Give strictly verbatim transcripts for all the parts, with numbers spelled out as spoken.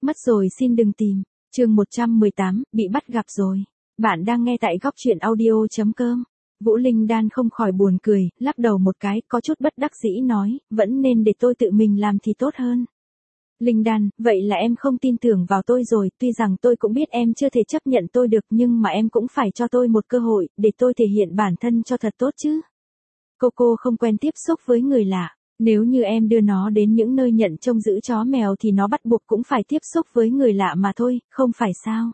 Mất rồi xin đừng tìm. Chương một trăm mười tám, bị bắt gặp rồi. Bạn đang nghe tại góc truyện audio chấm com. Vũ Linh Đan không khỏi buồn cười, lắc đầu một cái, có chút bất đắc dĩ nói, vẫn nên để tôi tự mình làm thì tốt hơn. Linh Đan, vậy là em không tin tưởng vào tôi rồi, tuy rằng tôi cũng biết em chưa thể chấp nhận tôi được nhưng mà em cũng phải cho tôi một cơ hội, để tôi thể hiện bản thân cho thật tốt chứ. Cô cô không quen tiếp xúc với người lạ, nếu như em đưa nó đến những nơi nhận trông giữ chó mèo thì nó bắt buộc cũng phải tiếp xúc với người lạ mà thôi, không phải sao?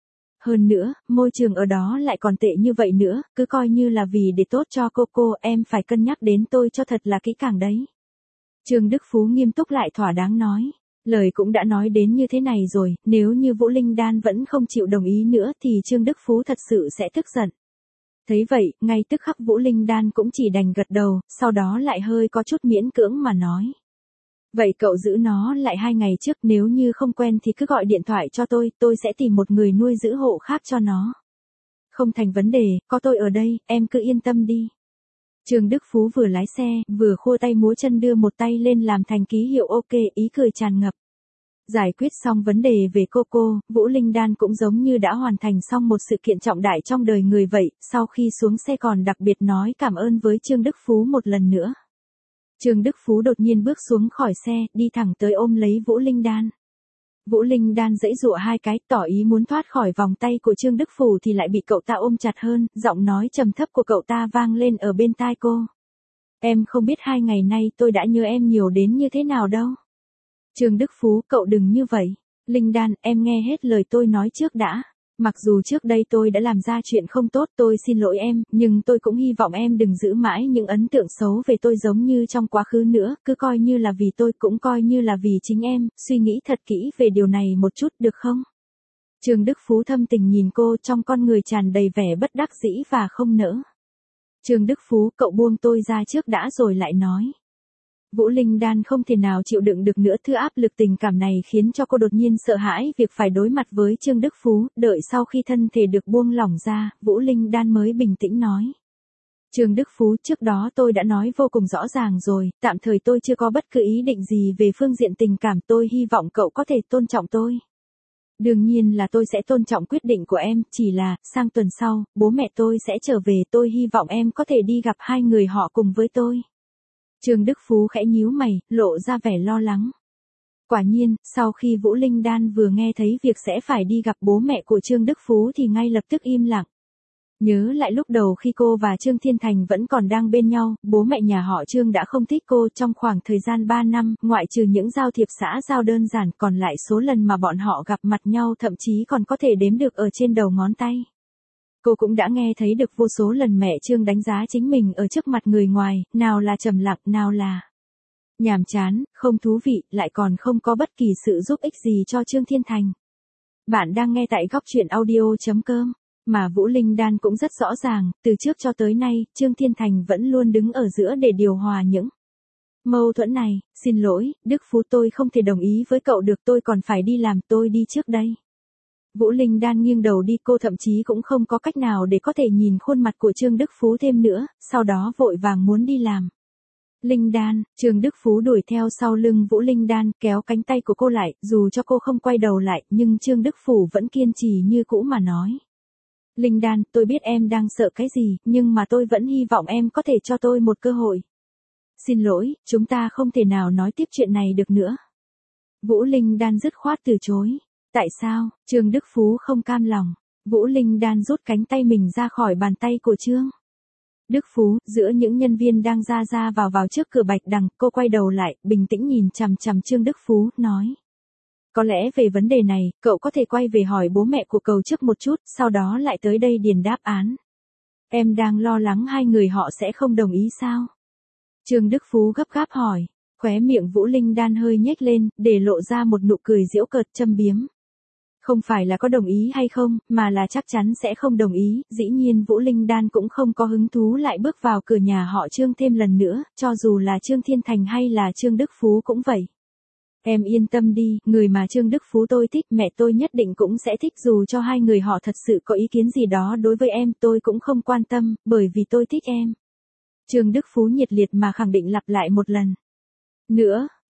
Hơn nữa, môi trường ở đó lại còn tệ như vậy nữa, cứ coi như là vì để tốt cho cô cô, em phải cân nhắc đến tôi cho thật là kỹ càng đấy. Trương Đức Phú nghiêm túc lại thỏa đáng nói. Lời cũng đã nói đến như thế này rồi, nếu như Vũ Linh Đan vẫn không chịu đồng ý nữa thì Trương Đức Phú thật sự sẽ tức giận. Thấy vậy, ngay tức khắc Vũ Linh Đan cũng chỉ đành gật đầu, sau đó lại hơi có chút miễn cưỡng mà nói. Vậy cậu giữ nó lại hai ngày trước, nếu như không quen thì cứ gọi điện thoại cho tôi, tôi sẽ tìm một người nuôi giữ hộ khác cho nó. Không thành vấn đề, có tôi ở đây, em cứ yên tâm đi. Trương Đức Phú vừa lái xe, vừa khua tay múa chân đưa một tay lên làm thành ký hiệu ok, ý cười tràn ngập. Giải quyết xong vấn đề về cô cô, Vũ Linh Đan cũng giống như đã hoàn thành xong một sự kiện trọng đại trong đời người vậy, sau khi xuống xe còn đặc biệt nói cảm ơn với Trương Đức Phú một lần nữa. Trương Đức Phú đột nhiên bước xuống khỏi xe, đi thẳng tới ôm lấy Vũ Linh Đan. Vũ Linh Đan giãy giụa hai cái, tỏ ý muốn thoát khỏi vòng tay của Trương Đức Phú thì lại bị cậu ta ôm chặt hơn, giọng nói trầm thấp của cậu ta vang lên ở bên tai cô. Em không biết hai ngày nay tôi đã nhớ em nhiều đến như thế nào đâu. Trương Đức Phú, cậu đừng như vậy. Linh Đan, em nghe hết lời tôi nói trước đã. Mặc dù trước đây tôi đã làm ra chuyện không tốt, tôi xin lỗi em, nhưng tôi cũng hy vọng em đừng giữ mãi những ấn tượng xấu về tôi giống như trong quá khứ nữa, cứ coi như là vì tôi, cũng coi như là vì chính em, suy nghĩ thật kỹ về điều này một chút được không? Trương Đức Phú thâm tình nhìn cô, trong con người tràn đầy vẻ bất đắc dĩ và không nỡ. Trương Đức Phú, cậu buông tôi ra trước đã rồi lại nói. Vũ Linh Đan không thể nào chịu đựng được nữa, thứ áp lực tình cảm này khiến cho cô đột nhiên sợ hãi việc phải đối mặt với Trương Đức Phú, đợi sau khi thân thể được buông lỏng ra, Vũ Linh Đan mới bình tĩnh nói. Trương Đức Phú, trước đó tôi đã nói vô cùng rõ ràng rồi, tạm thời tôi chưa có bất cứ ý định gì về phương diện tình cảm, tôi hy vọng cậu có thể tôn trọng tôi. Đương nhiên là tôi sẽ tôn trọng quyết định của em, chỉ là, sang tuần sau, bố mẹ tôi sẽ trở về, tôi hy vọng em có thể đi gặp hai người họ cùng với tôi. Trương Đức Phú khẽ nhíu mày, lộ ra vẻ lo lắng. Quả nhiên, sau khi Vũ Linh Đan vừa nghe thấy việc sẽ phải đi gặp bố mẹ của Trương Đức Phú thì ngay lập tức im lặng. Nhớ lại lúc đầu khi cô và Trương Thiên Thành vẫn còn đang bên nhau, bố mẹ nhà họ Trương đã không thích cô trong khoảng thời gian ba năm, ngoại trừ những giao thiệp xã giao đơn giản, còn lại số lần mà bọn họ gặp mặt nhau thậm chí còn có thể đếm được ở trên đầu ngón tay. Cô cũng đã nghe thấy được vô số lần mẹ Trương đánh giá chính mình ở trước mặt người ngoài, nào là trầm lặng, nào là nhàm chán, không thú vị, lại còn không có bất kỳ sự giúp ích gì cho Trương Thiên Thành. Bạn đang nghe tại góc truyện audio chấm com, mà Vũ Linh Đan cũng rất rõ ràng, từ trước cho tới nay, Trương Thiên Thành vẫn luôn đứng ở giữa để điều hòa những mâu thuẫn này. Xin lỗi, Đức Phú, tôi không thể đồng ý với cậu được, tôi còn phải đi làm, tôi đi trước đây. Vũ Linh Đan nghiêng đầu đi, cô thậm chí cũng không có cách nào để có thể nhìn khuôn mặt của Trương Đức Phú thêm nữa, sau đó vội vàng muốn đi làm. Linh Đan, Trương Đức Phú đuổi theo sau lưng Vũ Linh Đan, kéo cánh tay của cô lại, dù cho cô không quay đầu lại, nhưng Trương Đức Phú vẫn kiên trì như cũ mà nói. Linh Đan, tôi biết em đang sợ cái gì, nhưng mà tôi vẫn hy vọng em có thể cho tôi một cơ hội. Xin lỗi, chúng ta không thể nào nói tiếp chuyện này được nữa. Vũ Linh Đan dứt khoát từ chối. Tại sao? Trương Đức Phú không cam lòng. Vũ Linh Đan rút cánh tay mình ra khỏi bàn tay của Trương Đức Phú, giữa những nhân viên đang ra ra vào vào trước cửa Bạch Đằng, cô quay đầu lại, bình tĩnh nhìn chằm chằm Trương Đức Phú, nói. Có lẽ về vấn đề này, cậu có thể quay về hỏi bố mẹ của cậu trước một chút, sau đó lại tới đây điền đáp án. Em đang lo lắng hai người họ sẽ không đồng ý sao? Trương Đức Phú gấp gáp hỏi. Khóe miệng Vũ Linh Đan hơi nhếch lên, để lộ ra một nụ cười giễu cợt châm biếm. Không phải là có đồng ý hay không, mà là chắc chắn sẽ không đồng ý, dĩ nhiên Vũ Linh Đan cũng không có hứng thú lại bước vào cửa nhà họ Trương thêm lần nữa, cho dù là Trương Thiên Thành hay là Trương Đức Phú cũng vậy. Em yên tâm đi, người mà Trương Đức Phú tôi thích, mẹ tôi nhất định cũng sẽ thích, dù cho hai người họ thật sự có ý kiến gì đó đối với em, tôi cũng không quan tâm, bởi vì tôi thích em. Trương Đức Phú nhiệt liệt mà khẳng định lặp lại một lần nữa.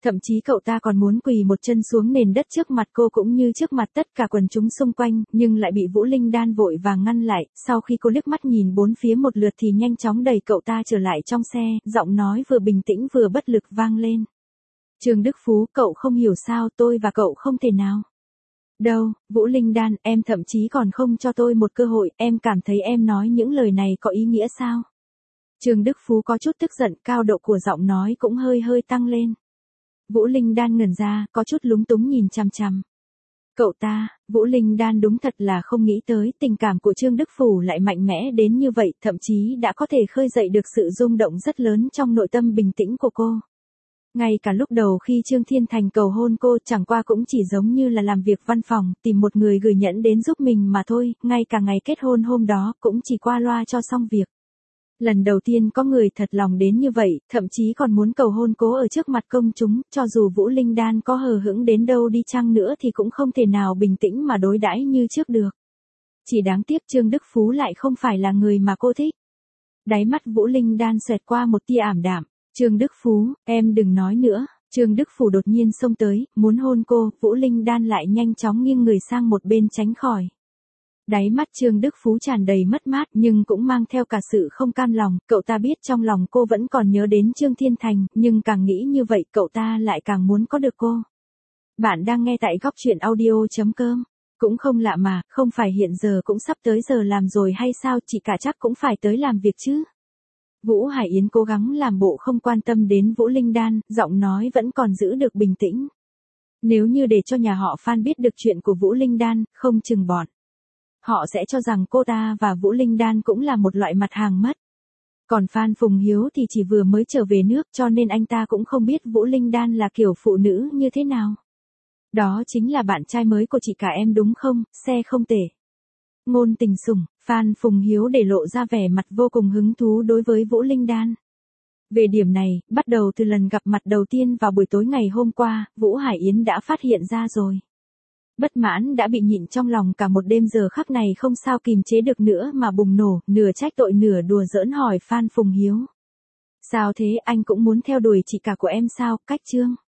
Thậm chí cậu ta còn muốn quỳ một chân xuống nền đất trước mặt cô cũng như trước mặt tất cả quần chúng xung quanh, nhưng lại bị Vũ Linh Đan vội vàng ngăn lại, sau khi cô liếc mắt nhìn bốn phía một lượt thì nhanh chóng đẩy cậu ta trở lại trong xe, giọng nói vừa bình tĩnh vừa bất lực vang lên. Trương Đức Phú, cậu không hiểu sao, tôi và cậu không thể nào. Đâu, Vũ Linh Đan, em thậm chí còn không cho tôi một cơ hội, em cảm thấy em nói những lời này có ý nghĩa sao? Trương Đức Phú có chút tức giận, cao độ của giọng nói cũng hơi hơi tăng lên. Vũ Linh Đan ngẩn ra, có chút lúng túng nhìn chằm chằm. Cậu ta, Vũ Linh Đan đúng thật là không nghĩ tới tình cảm của Trương Đức Phú lại mạnh mẽ đến như vậy, thậm chí đã có thể khơi dậy được sự rung động rất lớn trong nội tâm bình tĩnh của cô. Ngay cả lúc đầu khi Trương Thiên Thành cầu hôn cô chẳng qua cũng chỉ giống như là làm việc văn phòng, tìm một người gửi nhẫn đến giúp mình mà thôi, ngay cả ngày kết hôn hôm đó cũng chỉ qua loa cho xong việc. Lần đầu tiên có người thật lòng đến như vậy, thậm chí còn muốn cầu hôn cô ở trước mặt công chúng, cho dù Vũ Linh Đan có hờ hững đến đâu đi chăng nữa thì cũng không thể nào bình tĩnh mà đối đãi như trước được. Chỉ đáng tiếc Trương Đức Phú lại không phải là người mà cô thích. Đáy mắt Vũ Linh Đan xoẹt qua một tia ảm đạm. Trương Đức Phú, em đừng nói nữa. Trương Đức Phú đột nhiên xông tới, muốn hôn cô, Vũ Linh Đan lại nhanh chóng nghiêng người sang một bên tránh khỏi. Đáy mắt Trương Đức Phú tràn đầy mất mát nhưng cũng mang theo cả sự không cam lòng, cậu ta biết trong lòng cô vẫn còn nhớ đến Trương Thiên Thành, nhưng càng nghĩ như vậy cậu ta lại càng muốn có được cô. Bạn đang nghe tại góc truyện audio chấm com. Cũng không lạ mà, không phải hiện giờ cũng sắp tới giờ làm rồi hay sao, chị cả chắc cũng phải tới làm việc chứ. Vũ Hải Yến cố gắng làm bộ không quan tâm đến Vũ Linh Đan, giọng nói vẫn còn giữ được bình tĩnh. Nếu như để cho nhà họ Phan biết được chuyện của Vũ Linh Đan, không chừng bọn họ sẽ cho rằng cô ta và Vũ Linh Đan cũng là một loại mặt hàng mất. Còn Phan Phùng Hiếu thì chỉ vừa mới trở về nước cho nên anh ta cũng không biết Vũ Linh Đan là kiểu phụ nữ như thế nào. Đó chính là bạn trai mới của chị cả em đúng không, xe không tệ. Ngôn tình sủng, Phan Phùng Hiếu để lộ ra vẻ mặt vô cùng hứng thú đối với Vũ Linh Đan. Về điểm này, bắt đầu từ lần gặp mặt đầu tiên vào buổi tối ngày hôm qua, Vũ Hải Yến đã phát hiện ra rồi. Bất mãn đã bị nhịn trong lòng cả một đêm giờ khắc này không sao kìm chế được nữa mà bùng nổ, nửa trách tội nửa đùa giỡn hỏi Phan Phùng Hiếu. Sao thế, anh cũng muốn theo đuổi chị cả của em sao, cách Trương?